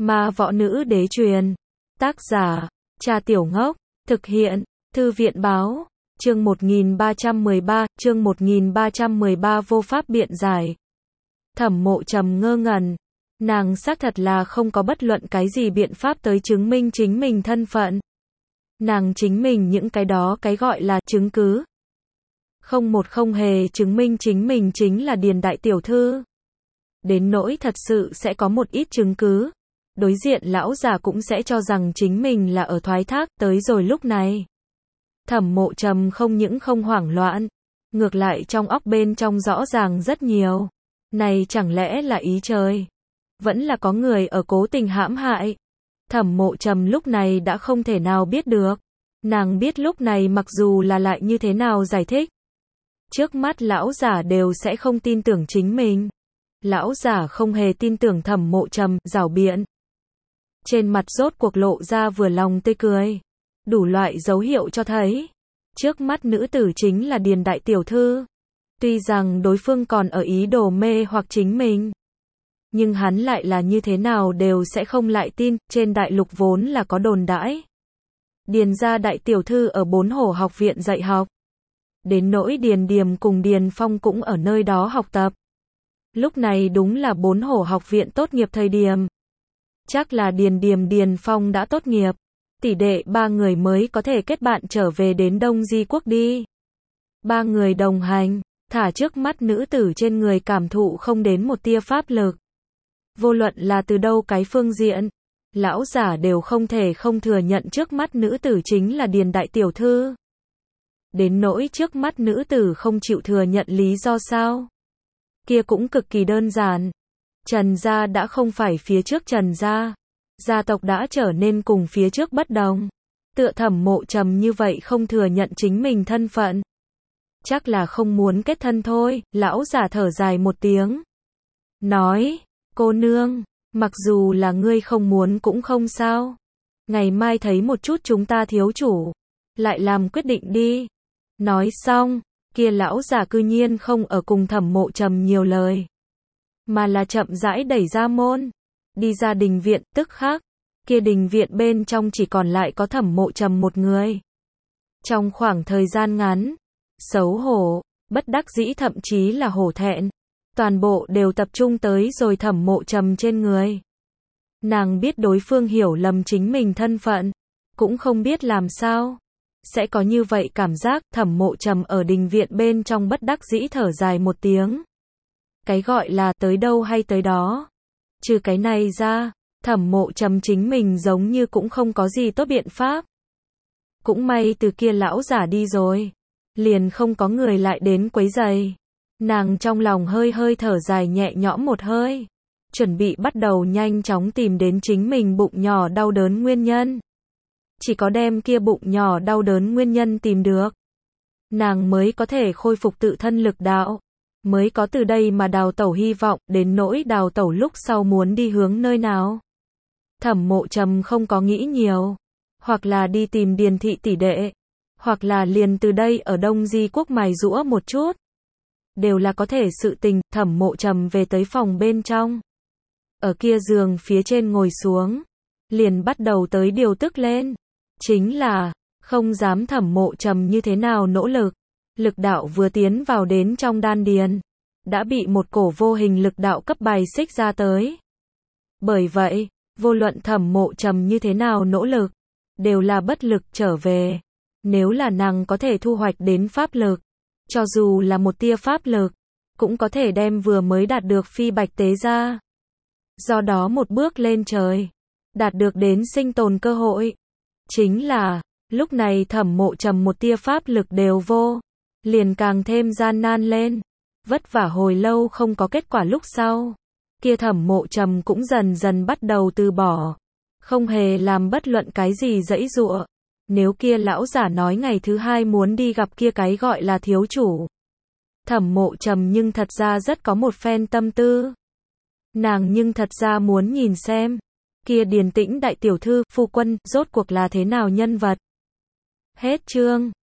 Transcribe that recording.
Ma võ nữ đế truyền. Tác giả, Trà Tiểu Ngốc. Thực hiện, Thư viện báo. Chương 1313 vô pháp biện giải. Thẩm Mộ Trầm ngơ ngẩn. Nàng xác thật là không có bất luận cái gì biện pháp tới chứng minh chính mình thân phận. Nàng chính mình những cái đó cái gọi là chứng cứ. Không hề chứng minh chính mình chính là Điền đại tiểu thư. Đến nỗi thật sự sẽ có một ít chứng cứ. Đối diện lão già cũng sẽ cho rằng chính mình là ở thoái thác tới rồi lúc này. Thẩm Mộ Trầm không những không hoảng loạn. Ngược lại trong óc bên trong rõ ràng rất nhiều. Này chẳng lẽ là ý trời? Vẫn là có người ở cố tình hãm hại. Thẩm Mộ Trầm lúc này đã không thể nào biết được. Nàng biết lúc này mặc dù là lại như thế nào giải thích. Trước mắt lão giả đều sẽ không tin tưởng chính mình. Lão giả không hề tin tưởng Thẩm Mộ Trầm, giảo biện. Trên mặt rốt cuộc lộ ra vừa lòng tươi cười. Đủ loại dấu hiệu cho thấy. Trước mắt nữ tử chính là Điền đại tiểu thư. Tuy rằng đối phương còn ở ý đồ mê hoặc chính mình. Nhưng hắn lại là như thế nào đều sẽ không lại tin, trên đại lục vốn là có đồn đãi. Điền gia đại tiểu thư ở Bốn Hổ học viện dạy học. Đến nỗi Điền Điềm cùng Điền Phong cũng ở nơi đó học tập. Lúc này đúng là Bốn Hổ học viện tốt nghiệp thời điểm. Chắc là Điền Điềm Điền Phong đã tốt nghiệp. Tỷ đệ ba người mới có thể kết bạn trở về đến Đông Di Quốc đi. Ba người đồng hành, thả trước mắt nữ tử trên người cảm thụ không đến một tia pháp lực. Vô luận là từ đâu cái phương diện, lão giả đều không thể không thừa nhận trước mắt nữ tử chính là Điền đại tiểu thư. Đến nỗi trước mắt nữ tử không chịu thừa nhận lý do sao? Kia cũng cực kỳ đơn giản. Trần gia đã không phải phía trước Trần gia. Gia tộc đã trở nên cùng phía trước bất đồng. Tựa Thẩm Mộ Trầm như vậy không thừa nhận chính mình thân phận. Chắc là không muốn kết thân thôi, lão giả thở dài một tiếng. Nói, cô nương, mặc dù là ngươi không muốn cũng không sao. Ngày mai thấy một chút chúng ta thiếu chủ. Lại làm quyết định đi. Nói xong, kia lão giả cư nhiên không ở cùng Thẩm Mộ Trầm nhiều lời. Mà là chậm rãi đẩy ra môn. Đi ra đình viện, tức khắc. Kia đình viện bên trong chỉ còn lại có Thẩm Mộ Trầm một người. Trong khoảng thời gian ngắn, xấu hổ, bất đắc dĩ thậm chí là hổ thẹn. Toàn bộ đều tập trung tới rồi Thẩm Mộ Trầm trên người. Nàng biết đối phương hiểu lầm chính mình thân phận. Cũng không biết làm sao. Sẽ có như vậy cảm giác. Thẩm Mộ Trầm ở đình viện bên trong bất đắc dĩ thở dài một tiếng. Cái gọi là tới đâu hay tới đó. Trừ cái này ra, Thẩm Mộ Trầm chính mình giống như cũng không có gì tốt biện pháp. Cũng may từ kia lão giả đi rồi. Liền không có người lại đến quấy rầy. Nàng trong lòng hơi hơi thở dài nhẹ nhõm một hơi. Chuẩn bị bắt đầu nhanh chóng tìm đến chính mình bụng nhỏ đau đớn nguyên nhân. Chỉ có đem kia bụng nhỏ đau đớn nguyên nhân tìm được. Nàng mới có thể khôi phục tự thân lực đạo. Mới có từ đây mà đào tẩu hy vọng, đến nỗi đào tẩu lúc sau muốn đi hướng nơi nào. Thẩm Mộ Trầm không có nghĩ nhiều. Hoặc là đi tìm Điền thị tỷ đệ. Hoặc là liền từ đây ở Đông Di Quốc mài giũa một chút. Đều là có thể sự tình. Thẩm Mộ Trầm về tới phòng bên trong. Ở kia giường phía trên ngồi xuống. Liền bắt đầu tới điều tức lên. Chính là, không dám Thẩm Mộ Trầm như thế nào nỗ lực. Lực đạo vừa tiến vào đến trong đan điền. Đã bị một cổ vô hình lực đạo cấp bài xích ra tới. Bởi vậy, vô luận Thẩm Mộ Trầm như thế nào nỗ lực. Đều là bất lực trở về. Nếu là nàng có thể thu hoạch đến pháp lực. Cho dù là một tia pháp lực. Cũng có thể đem vừa mới đạt được phi bạch tế ra. Do đó một bước lên trời. Đạt được đến sinh tồn cơ hội. Chính là, lúc này Thẩm Mộ Trầm một tia pháp lực đều vô. Liền càng thêm gian nan lên. Vất vả hồi lâu không có kết quả lúc sau. Kia Thẩm Mộ Trầm cũng dần dần bắt đầu từ bỏ. Không hề làm bất luận cái gì giãy giụa. Nếu kia lão giả nói ngày thứ hai muốn đi gặp kia cái gọi là thiếu chủ. Thẩm Mộ Trầm nhưng thật ra rất có một phen tâm tư. Nàng nhưng thật ra muốn nhìn xem. Kia Điền Tĩnh đại tiểu thư, phu quân, rốt cuộc là thế nào nhân vật. Hết chương.